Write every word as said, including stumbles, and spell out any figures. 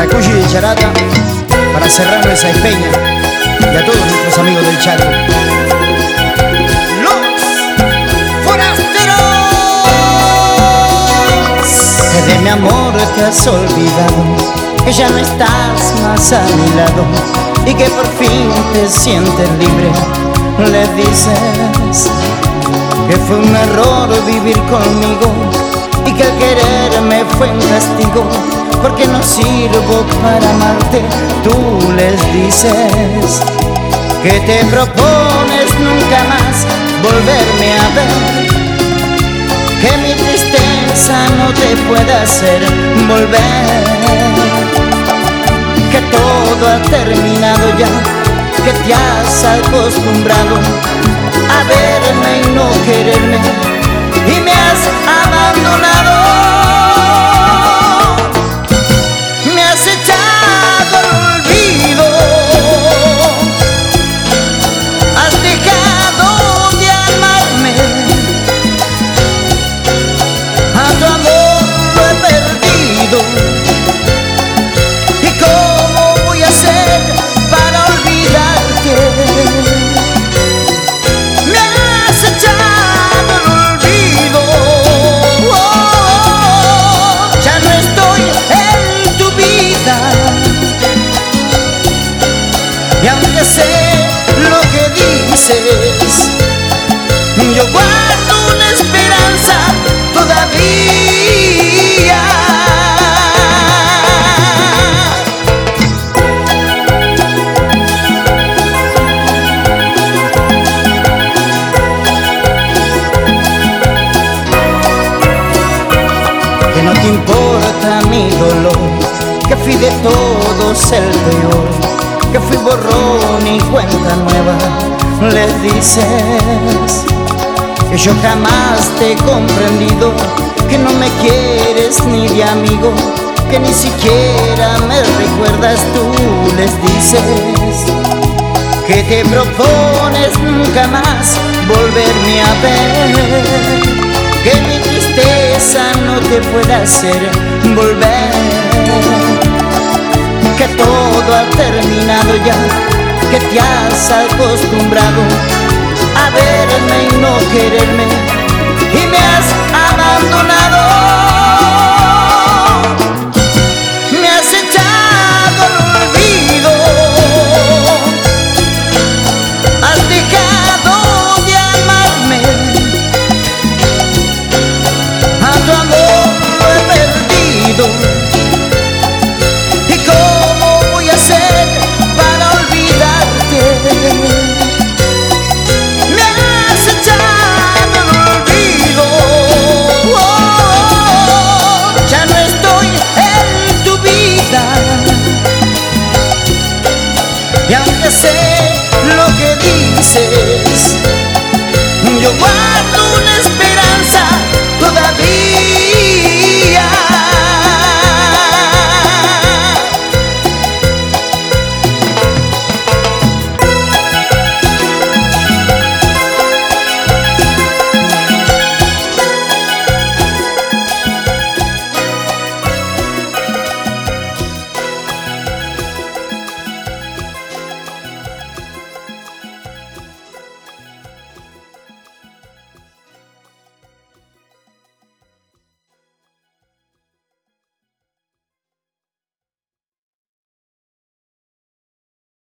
para Cuyi de Charata, para Serrano de Saizpeña y a todos nuestros amigos del Chaco. ¡Los forasteros! Que de mi amor te has olvidado, que ya no estás más a mi lado y que por fin te sientes libre. Le dices que fue un error vivir conmigo y que el quererme fue un castigo, porque no sirvo para amarte. Tú les dices que te propones nunca más volverme a ver, que mi tristeza no te puede hacer volver, que todo ha terminado ya, que te has acostumbrado a verme y no quererme y me has abandonado. Me has echado al olvido, has dejado de amarme, a tu amor lo he perdido. ¿Y cómo voy a hacer para olvidarte? Me has echado al olvido, oh, ya no estoy en tu vida. Y aunque sé lo que dices, yo guardo una esperanza todavía. Que no te importa mi dolor, que fui de todos el peor, que fui borrón y cuenta nueva. Les dices que yo jamás te he comprendido, que no me quieres ni de amigo, que ni siquiera me recuerdas. Tú les dices que te propones nunca más volverme a ver, que mi tristeza no te puede hacer volver, que todo ha terminado ya, que te has acostumbrado a verme y no quererme y me has abandonado.